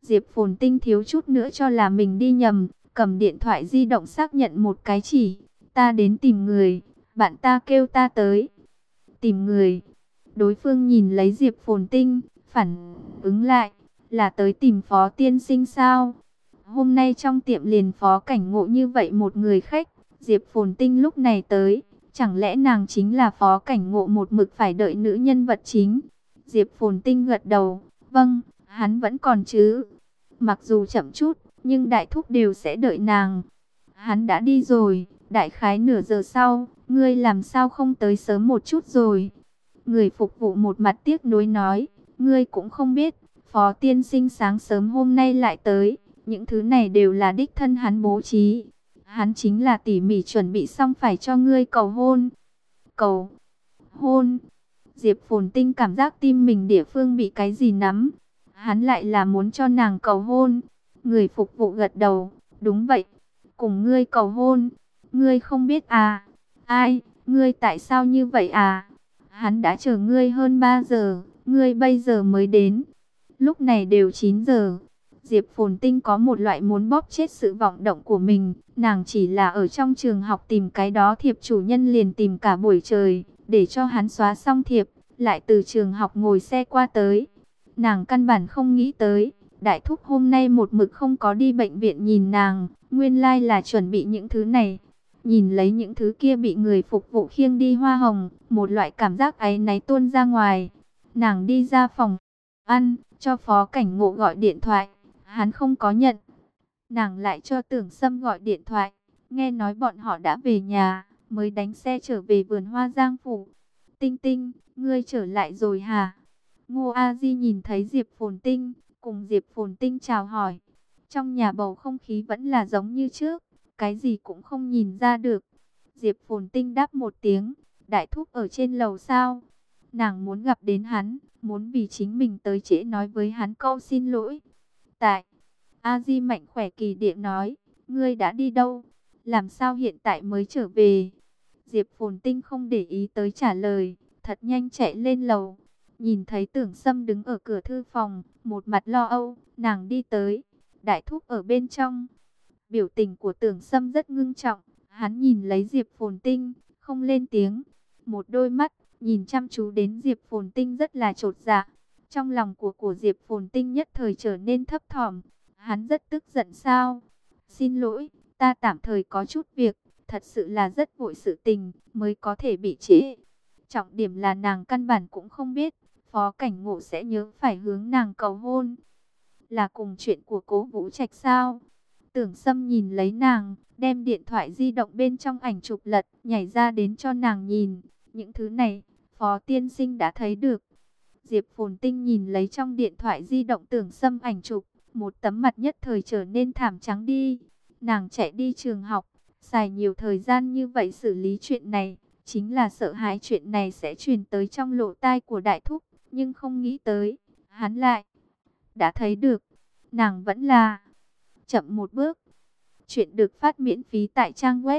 Diệp Phồn Tinh thiếu chút nữa cho là mình đi nhầm, cầm điện thoại di động xác nhận một cái chỉ. Ta đến tìm người, bạn ta kêu ta tới. Tìm người. Đối phương nhìn lấy Diệp Phồn Tinh, phản ứng lại, là tới tìm Phó tiên sinh sao? Hôm nay trong tiệm liền Phó Cảnh Ngộ như vậy một người khách, Diệp Phồn Tinh lúc này tới, chẳng lẽ nàng chính là Phó Cảnh Ngộ một mực phải đợi nữ nhân vật chính? Diệp Phồn Tinh gật đầu, vâng, hắn vẫn còn chứ. Mặc dù chậm chút, nhưng đại thúc đều sẽ đợi nàng. Hắn đã đi rồi, đại khái nửa giờ sau, ngươi làm sao không tới sớm một chút rồi? Người phục vụ một mặt tiếc nuối nói, ngươi cũng không biết, Phó tiên sinh sáng sớm hôm nay lại tới, những thứ này đều là đích thân hắn bố trí. Hắn chính là tỉ mỉ chuẩn bị xong phải cho ngươi cầu hôn. Cầu hôn? Diệp Phồn Tinh cảm giác tim mình địa phương bị cái gì nắm. Hắn lại là muốn cho nàng cầu hôn. Người phục vụ gật đầu, đúng vậy, cùng ngươi cầu hôn. Ngươi không biết à? Ai, ngươi tại sao như vậy à? Hắn đã chờ ngươi hơn 3 giờ, ngươi bây giờ mới đến. Lúc này đều 9 giờ. Diệp Phồn Tinh có một loại muốn bóp chết sự vọng động của mình. Nàng chỉ là ở trong trường học tìm cái đó thiệp chủ nhân liền tìm cả buổi trời, để cho hắn xóa xong thiệp, lại từ trường học ngồi xe qua tới. Nàng căn bản không nghĩ tới, đại thúc hôm nay một mực không có đi bệnh viện nhìn nàng, nguyên lai là chuẩn bị những thứ này. Nhìn lấy những thứ kia bị người phục vụ khiêng đi hoa hồng, một loại cảm giác áy náy tuôn ra ngoài. Nàng đi ra phòng ăn, cho Phó Cảnh Ngộ gọi điện thoại, hắn không có nhận. Nàng lại cho Tưởng Sâm gọi điện thoại, nghe nói bọn họ đã về nhà, mới đánh xe trở về vườn hoa Giang Phủ. Tinh Tinh, ngươi trở lại rồi hả? Ngô A Di nhìn thấy Diệp Phồn Tinh, cùng Diệp Phồn Tinh chào hỏi. Trong nhà bầu không khí vẫn là giống như trước, cái gì cũng không nhìn ra được. Diệp Phồn Tinh đáp một tiếng, đại thúc ở trên lầu sao? Nàng muốn gặp đến hắn, muốn vì chính mình tới trễ nói với hắn câu xin lỗi. Tại, A Di Mạnh Khỏe Kỳ Địa nói, ngươi đã đi đâu? Làm sao hiện tại mới trở về? Diệp Phồn Tinh không để ý tới trả lời, thật nhanh chạy lên lầu. Nhìn thấy Tưởng Sâm đứng ở cửa thư phòng, một mặt lo âu, nàng đi tới. Đại thúc ở bên trong. Biểu tình của Tưởng Sâm rất ngưng trọng, hắn nhìn lấy Diệp Phồn Tinh, không lên tiếng. Một đôi mắt, nhìn chăm chú đến Diệp Phồn Tinh rất là chột dạ. Trong lòng của Diệp Phồn Tinh nhất thời trở nên thấp thỏm. Hắn rất tức giận sao? Xin lỗi, ta tạm thời có chút việc, thật sự là rất vội sự tình, mới có thể bị trễ. Trọng điểm là nàng căn bản cũng không biết, Phó Cảnh Ngộ sẽ nhớ phải hướng nàng cầu hôn. Là cùng chuyện của Cố Vũ Trạch sao? Tưởng Sâm nhìn lấy nàng, đem điện thoại di động bên trong ảnh chụp lật, nhảy ra đến cho nàng nhìn. Những thứ này, Phó tiên sinh đã thấy được. Diệp Phồn Tinh nhìn lấy trong điện thoại di động Tưởng Sâm ảnh chụp, một tấm mặt nhất thời trở nên thảm trắng đi. Nàng chạy đi trường học, xài nhiều thời gian như vậy xử lý chuyện này, chính là sợ hãi chuyện này sẽ truyền tới trong lỗ tai của đại thúc, nhưng không nghĩ tới, hắn lại đã thấy được. Nàng vẫn là chậm một bước. Chuyện được phát miễn phí tại trang web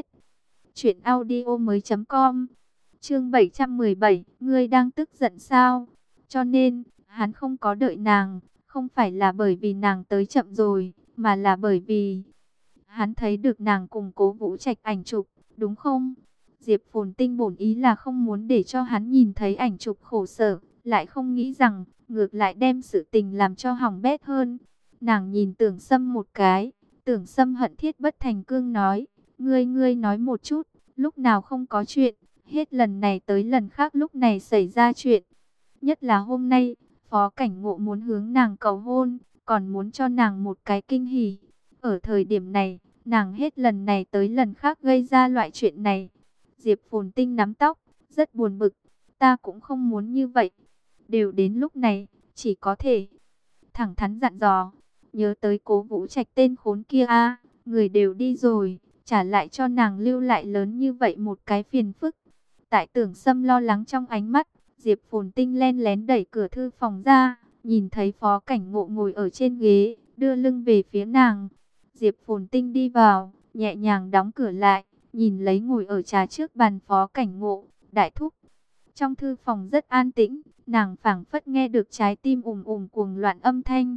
truyệnaudiomoi.com. Chương 717, ngươi đang tức giận sao? Cho nên, hắn không có đợi nàng, không phải là bởi vì nàng tới chậm rồi, mà là bởi vì hắn thấy được nàng cùng Cố Vũ Trạch ảnh chụp, đúng không? Diệp Phồn Tinh bổn ý là không muốn để cho hắn nhìn thấy ảnh chụp khổ sở, lại không nghĩ rằng ngược lại đem sự tình làm cho hỏng bét hơn. Nàng nhìn Tưởng Sâm một cái, Tưởng Sâm hận thiết bất thành cương nói, ngươi nói một chút, lúc nào không có chuyện, hết lần này tới lần khác lúc này xảy ra chuyện. Nhất là hôm nay, Phó Cảnh Ngộ muốn hướng nàng cầu hôn, còn muốn cho nàng một cái kinh hỉ. Ở thời điểm này, nàng hết lần này tới lần khác gây ra loại chuyện này. Diệp Phồn Tinh nắm tóc, rất buồn bực, ta cũng không muốn như vậy. Đều đến lúc này, chỉ có thể thẳng thắn dặn dò, nhớ tới Cố Vũ Trạch tên khốn kia a, người đều đi rồi, trả lại cho nàng lưu lại lớn như vậy một cái phiền phức. Tại Tưởng Sâm lo lắng trong ánh mắt, Diệp Phồn Tinh len lén đẩy cửa thư phòng ra, nhìn thấy Phó Cảnh Ngộ ngồi ở trên ghế, đưa lưng về phía nàng. Diệp Phồn Tinh đi vào, nhẹ nhàng đóng cửa lại, nhìn lấy ngồi ở trà trước bàn Phó Cảnh Ngộ, đại thúc. Trong thư phòng rất an tĩnh, nàng phảng phất nghe được trái tim ùm ùm cuồng loạn âm thanh.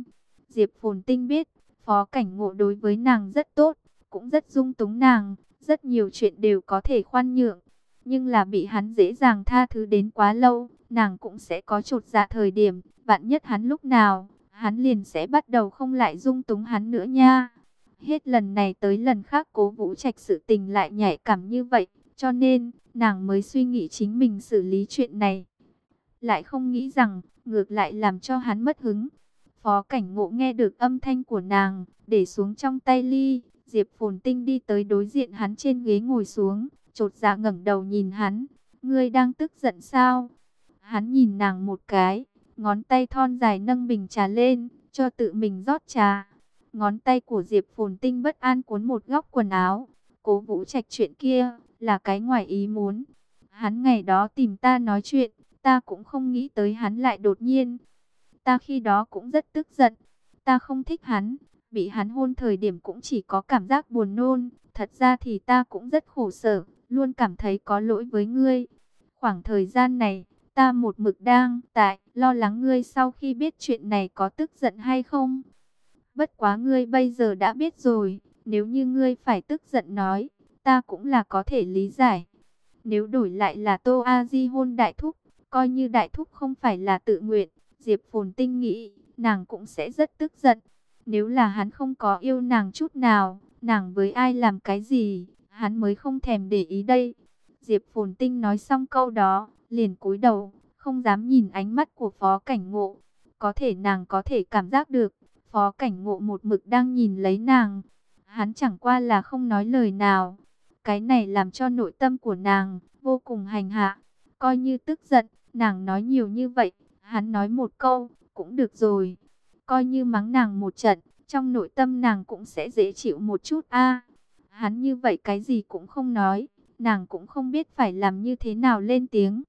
Diệp Phồn Tinh biết, Phó Cảnh Ngộ đối với nàng rất tốt, cũng rất dung túng nàng, rất nhiều chuyện đều có thể khoan nhượng. Nhưng là bị hắn dễ dàng tha thứ đến quá lâu, nàng cũng sẽ có chột dạ thời điểm, vạn nhất hắn lúc nào, hắn liền sẽ bắt đầu không lại dung túng hắn nữa nha. Hết lần này tới lần khác Cố Vũ Trạch sự tình lại nhạy cảm như vậy, cho nên, nàng mới suy nghĩ chính mình xử lý chuyện này. Lại không nghĩ rằng, ngược lại làm cho hắn mất hứng. Phó Cảnh Ngộ nghe được âm thanh của nàng, để xuống trong tay ly, Diệp Phồn Tinh đi tới đối diện hắn trên ghế ngồi xuống, chột dạ ngẩng đầu nhìn hắn. Ngươi đang tức giận sao? Hắn nhìn nàng một cái, ngón tay thon dài nâng bình trà lên, cho tự mình rót trà. Ngón tay của Diệp Phồn Tinh bất an cuốn một góc quần áo. Cố Vũ Trạch chuyện kia, là cái ngoài ý muốn. Hắn ngày đó tìm ta nói chuyện, ta cũng không nghĩ tới hắn lại đột nhiên. Ta khi đó cũng rất tức giận. Ta không thích hắn, bị hắn hôn thời điểm cũng chỉ có cảm giác buồn nôn. Thật ra thì ta cũng rất khổ sở, luôn cảm thấy có lỗi với ngươi. Khoảng thời gian này, ta một mực đang lo lắng ngươi sau khi biết chuyện này có tức giận hay không. Bất quá ngươi bây giờ đã biết rồi, nếu như ngươi phải tức giận nói, ta cũng là có thể lý giải. Nếu đổi lại là Tô A Di hôn Đại Thúc, coi như Đại Thúc không phải là tự nguyện, Diệp Phồn Tinh nghĩ, nàng cũng sẽ rất tức giận. Nếu là hắn không có yêu nàng chút nào, nàng với ai làm cái gì, hắn mới không thèm để ý đây. Diệp Phồn Tinh nói xong câu đó, liền cúi đầu, không dám nhìn ánh mắt của Phó Cảnh Ngộ. Có thể nàng có thể cảm giác được, Phó Cảnh Ngộ một mực đang nhìn lấy nàng. Hắn chẳng qua là không nói lời nào. Cái này làm cho nội tâm của nàng vô cùng hành hạ. Coi như tức giận, nàng nói nhiều như vậy, hắn nói một câu, cũng được rồi. Coi như mắng nàng một trận, trong nội tâm nàng cũng sẽ dễ chịu một chút a. Hắn như vậy cái gì cũng không nói, nàng cũng không biết phải làm như thế nào lên tiếng.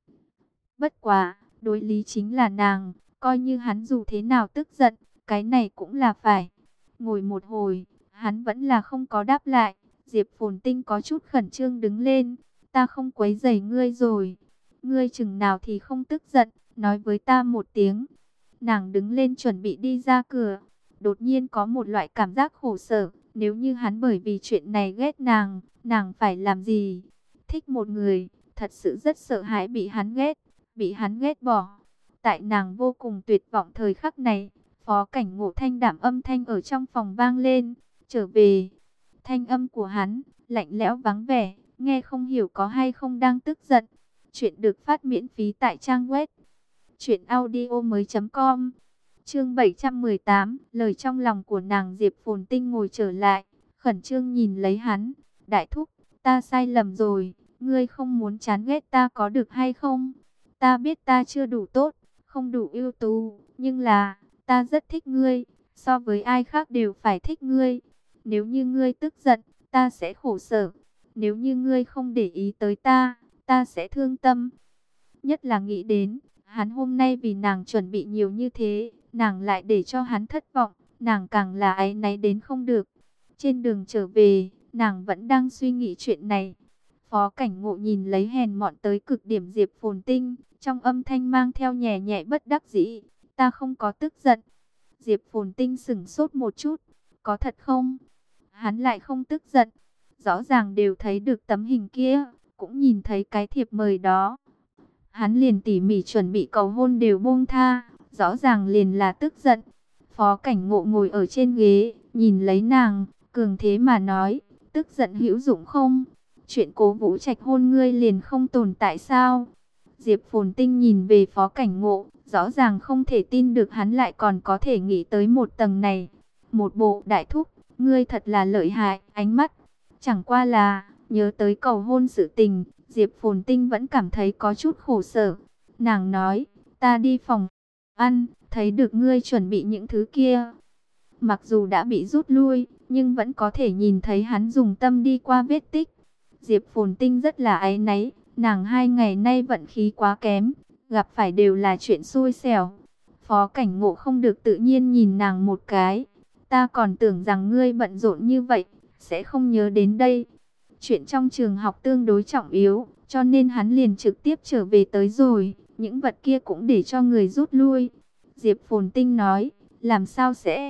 Bất quá, đối lý chính là nàng, coi như hắn dù thế nào tức giận, cái này cũng là phải. Ngồi một hồi, hắn vẫn là không có đáp lại. Diệp Phồn Tinh có chút khẩn trương đứng lên. Ta không quấy rầy ngươi rồi. Ngươi chừng nào thì không tức giận, nói với ta một tiếng. Nàng đứng lên chuẩn bị đi ra cửa. Đột nhiên có một loại cảm giác khổ sở. Nếu như hắn bởi vì chuyện này ghét nàng phải làm gì? Thích một người, thật sự rất sợ hãi bị hắn ghét, bị hắn ghét bỏ. Tại nàng vô cùng tuyệt vọng thời khắc này, Phó Cảnh Ngộ thanh đảm âm thanh ở trong phòng vang lên. Trở về. Thanh âm của hắn, lạnh lẽo vắng vẻ, nghe không hiểu có hay không đang tức giận. Chuyện được phát miễn phí tại trang web truyệnaudiomoi.com. Chương 718, lời trong lòng của nàng. Diệp Phồn Tinh ngồi trở lại, khẩn trương nhìn lấy hắn. Đại thúc, ta sai lầm rồi, ngươi không muốn chán ghét ta có được hay không? Ta biết ta chưa đủ tốt, không đủ ưu tú, nhưng là, ta rất thích ngươi, so với ai khác đều phải thích ngươi. Nếu như ngươi tức giận, ta sẽ khổ sở. Nếu như ngươi không để ý tới ta, ta sẽ thương tâm. Nhất là nghĩ đến, hắn hôm nay vì nàng chuẩn bị nhiều như thế, nàng lại để cho hắn thất vọng, nàng càng là áy náy đến không được. Trên đường trở về, nàng vẫn đang suy nghĩ chuyện này. Phó Cảnh Ngộ nhìn lấy hèn mọn tới cực điểm Diệp Phồn Tinh, trong âm thanh mang theo nhẹ nhẹ bất đắc dĩ. Ta không có tức giận. Diệp Phồn Tinh sững sốt một chút. Có thật không? Hắn lại không tức giận. Rõ ràng đều thấy được tấm hình kia, cũng nhìn thấy cái thiệp mời đó. Hắn liền tỉ mỉ chuẩn bị cầu hôn đều buông tha, rõ ràng liền là tức giận. Phó Cảnh Ngộ ngồi ở trên ghế, nhìn lấy nàng, cường thế mà nói, tức giận hữu dụng không? Chuyện Cố Vũ Trạch hôn ngươi liền không tồn tại sao? Diệp Phồn Tinh nhìn về Phó Cảnh Ngộ, rõ ràng không thể tin được hắn lại còn có thể nghĩ tới một tầng này. Một bộ đại thúc, ngươi thật là lợi hại, ánh mắt. Chẳng qua là, nhớ tới cầu hôn sự tình, Diệp Phồn Tinh vẫn cảm thấy có chút khổ sở. Nàng nói, ta đi phòng ăn, thấy được ngươi chuẩn bị những thứ kia. Mặc dù đã bị rút lui, nhưng vẫn có thể nhìn thấy hắn dùng tâm đi qua vết tích. Diệp Phồn Tinh rất là áy náy, nàng 2 ngày nay vận khí quá kém, gặp phải đều là chuyện xui xẻo. Phó Cảnh Ngộ không được tự nhiên nhìn nàng một cái. Ta còn tưởng rằng ngươi bận rộn như vậy, sẽ không nhớ đến đây. Chuyện trong trường học tương đối trọng yếu, cho nên hắn liền trực tiếp trở về tới rồi. Những vật kia cũng để cho người rút lui. Diệp Phồn Tinh nói, làm sao sẽ?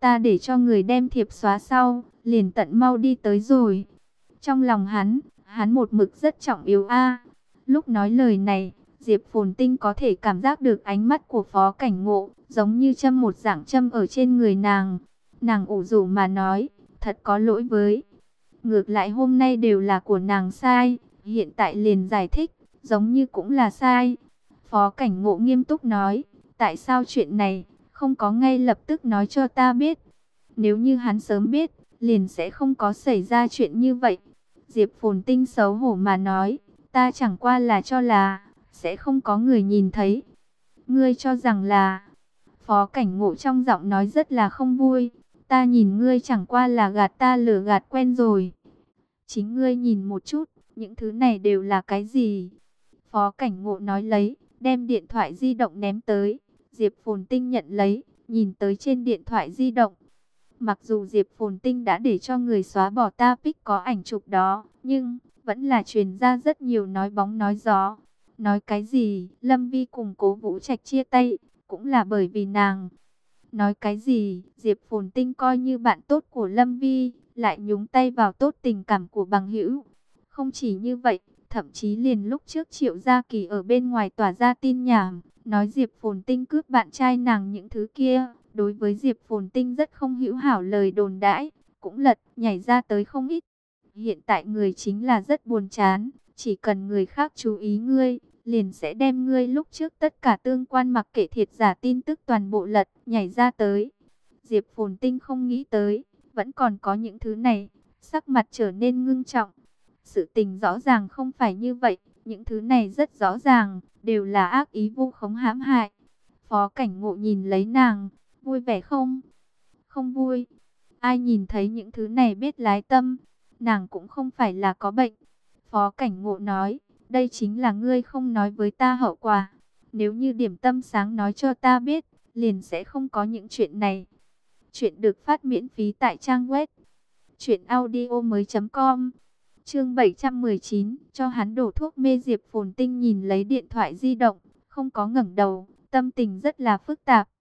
ta để cho người đem thiệp xóa sau, liền tận mau đi tới rồi. Trong lòng hắn một mực rất trọng yếu a. Lúc nói lời này, Diệp Phồn Tinh có thể cảm giác được ánh mắt của Phó Cảnh Ngộ, giống như châm một dạng châm ở trên người nàng. Nàng ủ rũ mà nói, thật có lỗi với. Ngược lại hôm nay đều là của nàng sai, hiện tại liền giải thích, giống như cũng là sai. Phó Cảnh Ngộ nghiêm túc nói, tại sao chuyện này không có ngay lập tức nói cho ta biết? Nếu như hắn sớm biết, liền sẽ không có xảy ra chuyện như vậy. Diệp Phồn Tinh xấu hổ mà nói, ta chẳng qua là cho là sẽ không có người nhìn thấy. Ngươi cho rằng là... Phó Cảnh Ngộ trong giọng nói rất là không vui. Ta nhìn ngươi chẳng qua là gạt ta lừa gạt quen rồi. Chính ngươi nhìn một chút, những thứ này đều là cái gì? Phó Cảnh Ngộ nói lấy, đem điện thoại di động ném tới. Diệp Phồn Tinh nhận lấy, nhìn tới trên điện thoại di động. Mặc dù Diệp Phồn Tinh đã để cho người xóa bỏ ta pic có ảnh chụp đó, nhưng vẫn là truyền ra rất nhiều nói bóng nói gió. Nói cái gì, Lâm Vi cùng Cố Vũ Trạch chia tay, cũng là bởi vì nàng. Nói cái gì, Diệp Phồn Tinh coi như bạn tốt của Lâm Vi, lại nhúng tay vào tốt tình cảm của bằng hữu. Không chỉ như vậy, thậm chí liền lúc trước Triệu Gia Kỳ ở bên ngoài tỏa ra tin nhảm, nói Diệp Phồn Tinh cướp bạn trai nàng những thứ kia. Đối với Diệp Phồn Tinh rất không hữu hảo lời đồn đãi, cũng lật, nhảy ra tới không ít. Hiện tại người chính là rất buồn chán, chỉ cần người khác chú ý ngươi, liền sẽ đem ngươi lúc trước tất cả tương quan mặc kệ thiệt giả tin tức toàn bộ lật, nhảy ra tới. Diệp Phồn Tinh không nghĩ tới, vẫn còn có những thứ này, sắc mặt trở nên ngưng trọng. Sự tình rõ ràng không phải như vậy, những thứ này rất rõ ràng, đều là ác ý vu khống hãm hại. Phó Cảnh Ngộ nhìn lấy nàng, vui vẻ không? Không vui. Ai nhìn thấy những thứ này biết lái tâm, nàng cũng không phải là có bệnh. Phó Cảnh Ngộ nói, đây chính là ngươi không nói với ta hậu quả. Nếu như Điểm Tâm sáng nói cho ta biết, liền sẽ không có những chuyện này. Chuyện được phát miễn phí tại trang web truyệnaudiomoi.com. Chương 719, cho hắn đổ thuốc mê. Diệp Phồn Tinh nhìn lấy điện thoại di động, không có ngẩng đầu, tâm tình rất là phức tạp.